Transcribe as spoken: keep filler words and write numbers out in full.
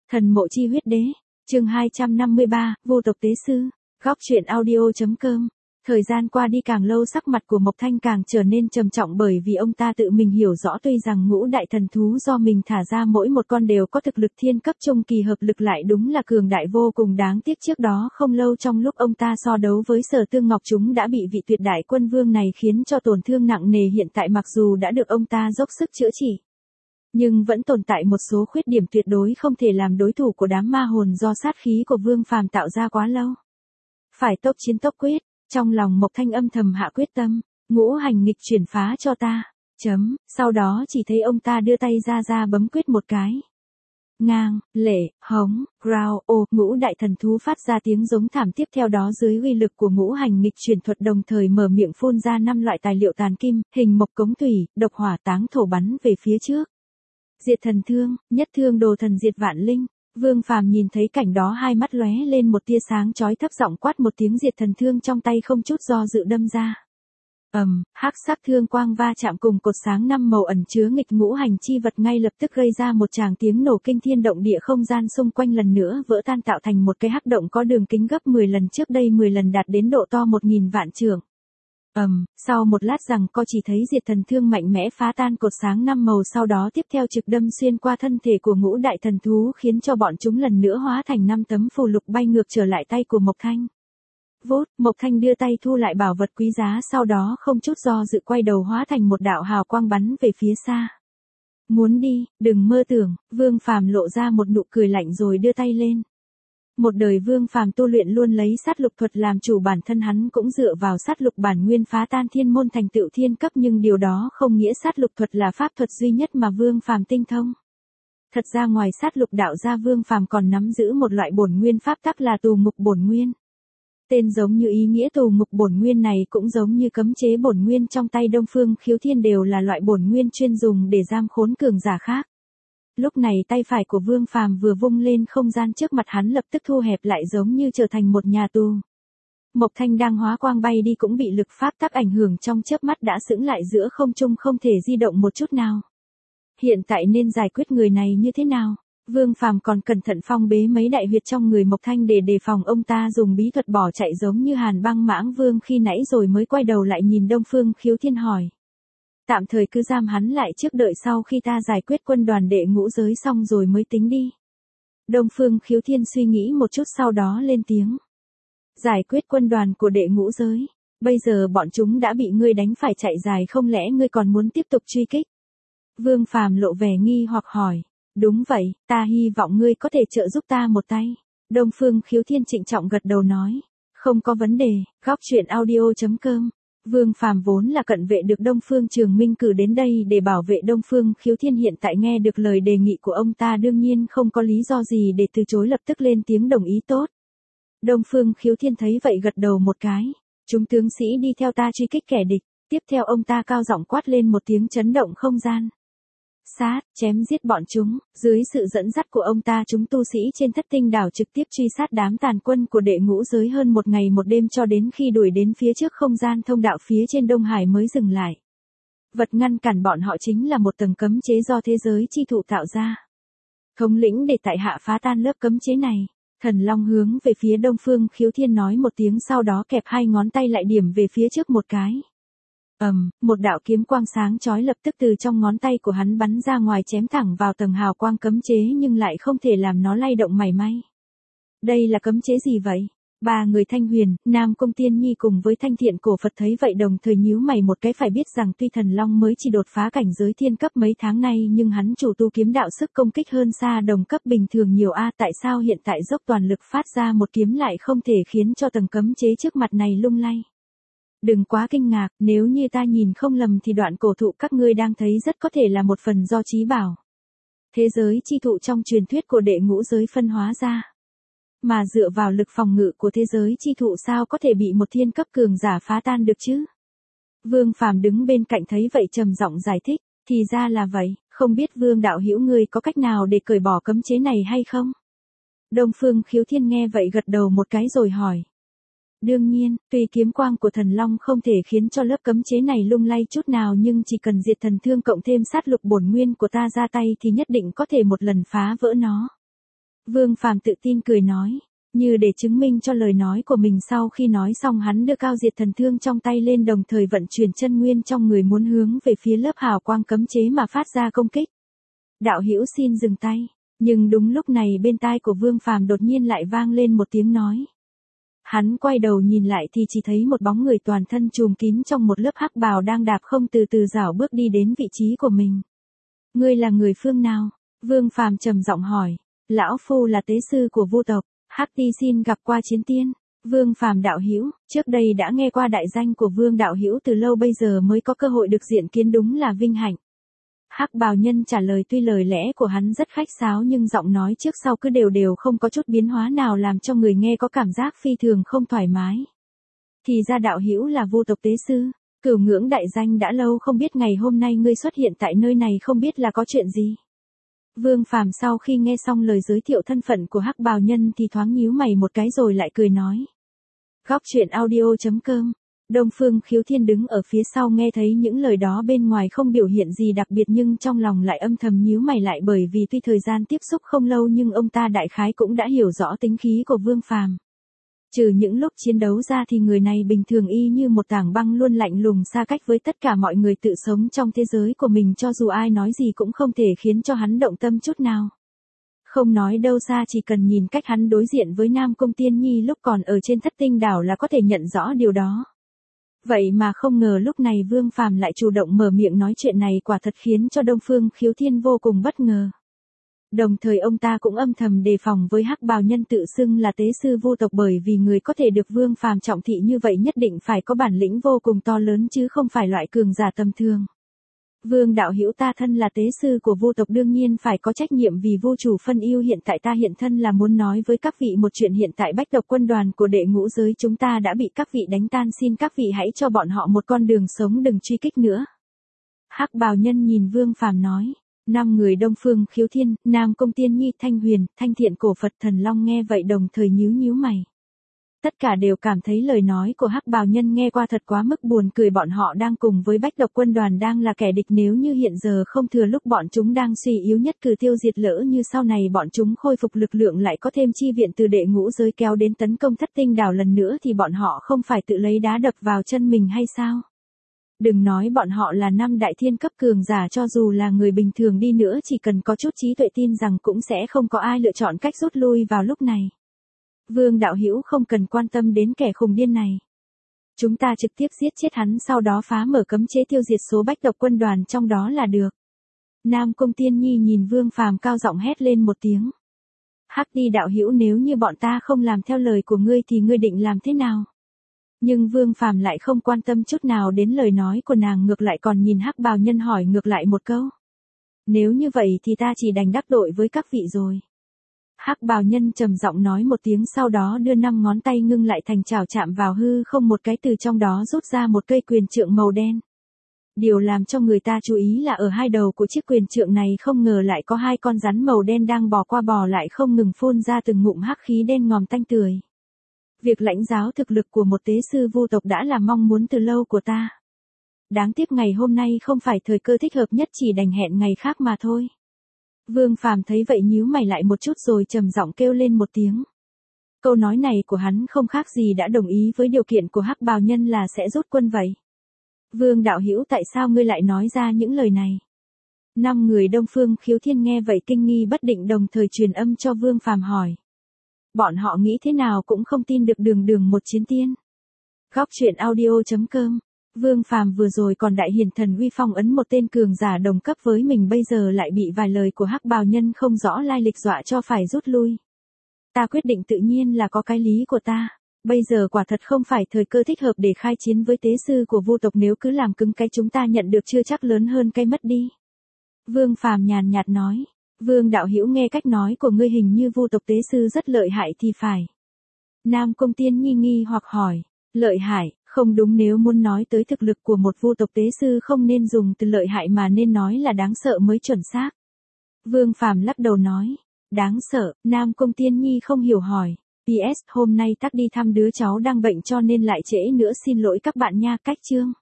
Thần mộ chi huyết đế, chương hai trăm năm mươi ba, vô tộc tế sư, góc truyện audio.com. Thời gian qua đi càng lâu sắc mặt của Mộc Thanh càng trở nên trầm trọng bởi vì ông ta tự mình hiểu rõ tuy rằng ngũ đại thần thú do mình thả ra mỗi một con đều có thực lực thiên cấp trung kỳ hợp lực lại đúng là cường đại vô cùng đáng tiếc trước đó không lâu trong lúc ông ta so đấu với Sở Tương Ngọc chúng đã bị vị tuyệt đại quân vương này khiến cho tổn thương nặng nề hiện tại mặc dù đã được ông ta dốc sức chữa trị. Nhưng vẫn tồn tại một số khuyết điểm tuyệt đối không thể làm đối thủ của đám ma hồn do sát khí của Vương Phàm tạo ra quá lâu. Phải tốc chiến tốc quyết, trong lòng Mộc Thanh âm thầm hạ quyết tâm, ngũ hành nghịch chuyển phá cho ta, chấm, sau đó chỉ thấy ông ta đưa tay ra ra bấm quyết một cái. Ngang, lệ, hống, growl, ô, ngũ đại thần thú phát ra tiếng giống thảm tiếp theo đó dưới uy lực của ngũ hành nghịch chuyển thuật đồng thời mở miệng phun ra năm loại tài liệu tàn kim, hình mộc cống thủy, độc hỏa táng thổ bắn về phía trước. Diệt thần thương, nhất thương đồ thần diệt vạn linh. Vương Phàm nhìn thấy cảnh đó hai mắt lóe lên một tia sáng chói thấp giọng quát một tiếng diệt thần thương trong tay không chút do dự đâm ra. Ầm, um, hắc sắc thương quang va chạm cùng cột sáng năm màu ẩn chứa nghịch ngũ hành chi vật ngay lập tức gây ra một tràng tiếng nổ kinh thiên động địa không gian xung quanh lần nữa vỡ tan tạo thành một cái hắc động có đường kính gấp mười lần trước đây mười lần đạt đến độ to một nghìn vạn trượng. Ầm, um, sau một lát rằng co chỉ thấy diệt thần thương mạnh mẽ phá tan cột sáng năm màu sau đó tiếp theo trực đâm xuyên qua thân thể của ngũ đại thần thú khiến cho bọn chúng lần nữa hóa thành năm tấm phù lục bay ngược trở lại tay của Mộc Thanh. Vốt, Mộc Thanh đưa tay thu lại bảo vật quý giá sau đó không chút do dự quay đầu hóa thành một đạo hào quang bắn về phía xa. Muốn đi, đừng mơ tưởng, Vương Phàm lộ ra một nụ cười lạnh rồi đưa tay lên. Một đời Vương Phàm tu luyện luôn lấy sát lục thuật làm chủ bản thân hắn cũng dựa vào sát lục bản nguyên phá tan thiên môn thành tựu thiên cấp nhưng điều đó không nghĩa sát lục thuật là pháp thuật duy nhất mà Vương Phàm tinh thông. Thật ra ngoài sát lục đạo ra Vương Phàm còn nắm giữ một loại bổn nguyên pháp tắc là tù ngục bổn nguyên. Tên giống như ý nghĩa tù ngục bổn nguyên này cũng giống như cấm chế bổn nguyên trong tay Đông Phương Khiếu Thiên đều là loại bổn nguyên chuyên dùng để giam khốn cường giả khác. Lúc này tay phải của Vương Phàm vừa vung lên không gian trước mặt hắn lập tức thu hẹp lại giống như trở thành một nhà tù. Mộc Thanh đang hóa quang bay đi cũng bị lực pháp tắc ảnh hưởng trong chớp mắt đã sững lại giữa không trung không thể di động một chút nào. Hiện tại nên giải quyết người này như thế nào? Vương Phàm còn cẩn thận phong bế mấy đại huyệt trong người Mộc Thanh để đề phòng ông ta dùng bí thuật bỏ chạy giống như Hàn Băng Mãng Vương khi nãy rồi mới quay đầu lại nhìn Đông Phương Khiếu Thiên hỏi. Tạm thời cứ giam hắn lại trước đợi sau khi ta giải quyết quân đoàn đệ ngũ giới xong rồi mới tính đi. Đông Phương Khiếu Thiên suy nghĩ một chút sau đó lên tiếng. Giải quyết quân đoàn của đệ ngũ giới. Bây giờ bọn chúng đã bị ngươi đánh phải chạy dài không lẽ ngươi còn muốn tiếp tục truy kích? Vương Phàm lộ vẻ nghi hoặc hỏi. Đúng vậy, ta hy vọng ngươi có thể trợ giúp ta một tay. Đông Phương Khiếu Thiên trịnh trọng gật đầu nói. Không có vấn đề, góc truyện audio.com. Vương Phàm vốn là cận vệ được Đông Phương Trường Minh cử đến đây để bảo vệ Đông Phương Khiếu Thiên hiện tại nghe được lời đề nghị của ông ta đương nhiên không có lý do gì để từ chối lập tức lên tiếng đồng ý tốt. Đông Phương Khiếu Thiên thấy vậy gật đầu một cái. Chúng tướng sĩ đi theo ta truy kích kẻ địch. Tiếp theo ông ta cao giọng quát lên một tiếng chấn động không gian. Sát, chém giết bọn chúng, dưới sự dẫn dắt của ông ta chúng tu sĩ trên thất tinh đảo trực tiếp truy sát đám tàn quân của đệ ngũ giới hơn một ngày một đêm cho đến khi đuổi đến phía trước không gian thông đạo phía trên Đông Hải mới dừng lại. Vật ngăn cản bọn họ chính là một tầng cấm chế do thế giới chi thụ tạo ra. Thống lĩnh để tại hạ phá tan lớp cấm chế này. Thần Long hướng về phía Đông Phương Khiếu Thiên nói một tiếng sau đó kẹp hai ngón tay lại điểm về phía trước một cái. Ầm, um, một đạo kiếm quang sáng chói lập tức từ trong ngón tay của hắn bắn ra ngoài chém thẳng vào tầng hào quang cấm chế nhưng lại không thể làm nó lay động mảy may. Đây là cấm chế gì vậy? Ba người Thanh Huyền, Nam Cung Tiên Nhi cùng với Thanh Thiện Cổ Phật thấy vậy đồng thời nhíu mày một cái phải biết rằng tuy Thần Long mới chỉ đột phá cảnh giới thiên cấp mấy tháng nay nhưng hắn chủ tu kiếm đạo sức công kích hơn xa đồng cấp bình thường nhiều a tại sao hiện tại dốc toàn lực phát ra một kiếm lại không thể khiến cho tầng cấm chế trước mặt này lung lay. Đừng quá kinh ngạc, nếu như ta nhìn không lầm thì đoạn cổ thụ các ngươi đang thấy rất có thể là một phần do trí bảo. Thế giới chi thụ trong truyền thuyết của đệ ngũ giới phân hóa ra. Mà dựa vào lực phòng ngự của thế giới chi thụ sao có thể bị một thiên cấp cường giả phá tan được chứ? Vương Phàm đứng bên cạnh thấy vậy trầm giọng giải thích, thì ra là vậy, không biết Vương đạo hữu ngươi có cách nào để cởi bỏ cấm chế này hay không? Đông Phương Khiếu Thiên nghe vậy gật đầu một cái rồi hỏi. Đương nhiên, tuy kiếm quang của thần long không thể khiến cho lớp cấm chế này lung lay chút nào nhưng chỉ cần diệt thần thương cộng thêm sát lục bổn nguyên của ta ra tay thì nhất định có thể một lần phá vỡ nó. Vương Phàm tự tin cười nói, như để chứng minh cho lời nói của mình. Sau khi nói xong hắn đưa cao diệt thần thương trong tay lên, đồng thời vận chuyển chân nguyên trong người muốn hướng về phía lớp hào quang cấm chế mà phát ra công kích. Đạo hữu xin dừng tay, nhưng đúng lúc này bên tai của Vương Phàm đột nhiên lại vang lên một tiếng nói. Hắn quay đầu nhìn lại thì chỉ thấy một bóng người toàn thân trùm kín trong một lớp hắc bào đang đạp không từ từ rảo bước đi đến vị trí của mình. Ngươi là người phương nào? Vương Phàm trầm giọng hỏi. Lão phu là tế sư của Vu tộc, Hắc Ti xin gặp qua chiến tiên. Vương Phàm đạo hữu, trước đây đã nghe qua đại danh của Vương đạo hữu từ lâu, bây giờ mới có cơ hội được diện kiến, đúng là vinh hạnh. Hắc bào nhân trả lời, tuy lời lẽ của hắn rất khách sáo nhưng giọng nói trước sau cứ đều đều không có chút biến hóa nào làm cho người nghe có cảm giác phi thường không thoải mái. Thì ra đạo hữu là Vu tộc tế sư, cửu ngưỡng đại danh đã lâu không biết, ngày hôm nay ngươi xuất hiện tại nơi này không biết là có chuyện gì. Vương Phàm sau khi nghe xong lời giới thiệu thân phận của Hắc bào nhân thì thoáng nhíu mày một cái rồi lại cười nói. Góc truyện audio chấm com. Đông Phương Khiếu Thiên đứng ở phía sau nghe thấy những lời đó, bên ngoài không biểu hiện gì đặc biệt nhưng trong lòng lại âm thầm nhíu mày lại, bởi vì tuy thời gian tiếp xúc không lâu nhưng ông ta đại khái cũng đã hiểu rõ tính khí của Vương Phàm. Trừ những lúc chiến đấu ra thì người này bình thường y như một tảng băng, luôn lạnh lùng xa cách với tất cả mọi người, tự sống trong thế giới của mình, cho dù ai nói gì cũng không thể khiến cho hắn động tâm chút nào. Không nói đâu xa, chỉ cần nhìn cách hắn đối diện với Nam Cung Tiên Nhi lúc còn ở trên Thất Tinh Đảo là có thể nhận rõ điều đó. Vậy mà không ngờ lúc này Vương Phàm lại chủ động mở miệng nói chuyện này, quả thật khiến cho Đông Phương Khiếu Thiên vô cùng bất ngờ. Đồng thời ông ta cũng âm thầm đề phòng với Hắc bào nhân tự xưng là tế sư Vu tộc, bởi vì người có thể được Vương Phàm trọng thị như vậy nhất định phải có bản lĩnh vô cùng to lớn chứ không phải loại cường giả tầm thường. Vương đạo hữu, ta thân là tế sư của Vu tộc, đương nhiên phải có trách nhiệm vì Vu chủ phân yêu, hiện tại ta hiện thân là muốn nói với các vị một chuyện. Hiện tại Bách Độc quân đoàn của đệ ngũ giới chúng ta đã bị các vị đánh tan, xin các vị hãy cho bọn họ một con đường sống, đừng truy kích nữa. Hắc bào nhân nhìn Vương Phàm nói. Năm người Đông Phương Khiếu Thiên, Nam Cung Tiên Nhi, Thanh Huyền, Thanh Thiện, Cổ Phật Thần Long nghe vậy đồng thời nhíu nhíu mày. Tất cả đều cảm thấy lời nói của Hắc bào nhân nghe qua thật quá mức buồn cười. Bọn họ đang cùng với Bách Độc quân đoàn đang là kẻ địch, nếu như hiện giờ không thừa lúc bọn chúng đang suy yếu nhất cử tiêu diệt, lỡ như sau này bọn chúng khôi phục lực lượng lại có thêm chi viện từ đệ ngũ giới kéo đến tấn công Thất Tinh Đảo lần nữa thì bọn họ không phải tự lấy đá đập vào chân mình hay sao? Đừng nói bọn họ là năm đại thiên cấp cường giả, cho dù là người bình thường đi nữa chỉ cần có chút trí tuệ tin rằng cũng sẽ không có ai lựa chọn cách rút lui vào lúc này. Vương đạo hữu không cần quan tâm đến kẻ khùng điên này. Chúng ta trực tiếp giết chết hắn, sau đó phá mở cấm chế tiêu diệt số Bách Độc quân đoàn trong đó là được. Nam Cung Tiên Nhi nhìn Vương Phàm cao giọng hét lên một tiếng. Hắc Ti đạo hữu, nếu như bọn ta không làm theo lời của ngươi thì ngươi định làm thế nào? Nhưng Vương Phàm lại không quan tâm chút nào đến lời nói của nàng, ngược lại còn nhìn Hắc bào nhân hỏi ngược lại một câu. Nếu như vậy thì ta chỉ đành đắc tội với các vị rồi. Hắc bào nhân trầm giọng nói một tiếng, sau đó đưa năm ngón tay ngưng lại thành chảo, chạm vào hư không một cái, từ trong đó rút ra một cây quyền trượng màu đen. Điều làm cho người ta chú ý là ở hai đầu của chiếc quyền trượng này không ngờ lại có hai con rắn màu đen đang bò qua bò lại, không ngừng phun ra từng ngụm hắc khí đen ngòm tanh tưởi. Việc lãnh giáo thực lực của một tế sư Vu tộc đã là mong muốn từ lâu của ta. Đáng tiếc ngày hôm nay không phải thời cơ thích hợp nhất, chỉ đành hẹn ngày khác mà thôi. Vương Phàm thấy vậy nhíu mày lại một chút rồi trầm giọng kêu lên một tiếng. Câu nói này của hắn không khác gì đã đồng ý với điều kiện của Hắc bào nhân là sẽ rút quân vậy. Vương đạo hữu, tại sao ngươi lại nói ra những lời này? Năm người Đông Phương Khiếu Thiên nghe vậy kinh nghi bất định, đồng thời truyền âm cho Vương Phàm hỏi. Bọn họ nghĩ thế nào cũng không tin được đường đường một chiến tiên. Góc truyện audio chấm com. Vương Phàm vừa rồi còn đại hiển thần uy phong ấn một tên cường giả đồng cấp với mình, bây giờ lại bị vài lời của Hắc bào nhân không rõ lai lịch dọa cho phải rút lui. Ta quyết định tự nhiên là có cái lý của ta. Bây giờ quả thật không phải thời cơ thích hợp để khai chiến với tế sư của Vu tộc, nếu cứ làm cứng cái chúng ta nhận được chưa chắc lớn hơn cái mất đi. Vương Phàm nhàn nhạt nói. Vương đạo hữu, nghe cách nói của ngươi hình như Vu tộc tế sư rất lợi hại thì phải. Nam Cung Tiên Nhi nghi hoặc hỏi. Lợi hại, không đúng, nếu muốn nói tới thực lực của một Vu tộc tế sư không nên dùng từ lợi hại mà nên nói là đáng sợ mới chuẩn xác. Vương Phàm lắc đầu nói. Đáng sợ? Nam Cung Tiên Nhi không hiểu hỏi. pê ét hôm nay tắc đi thăm đứa cháu đang bệnh cho nên lại trễ nữa, xin lỗi các bạn nha. Cách chương.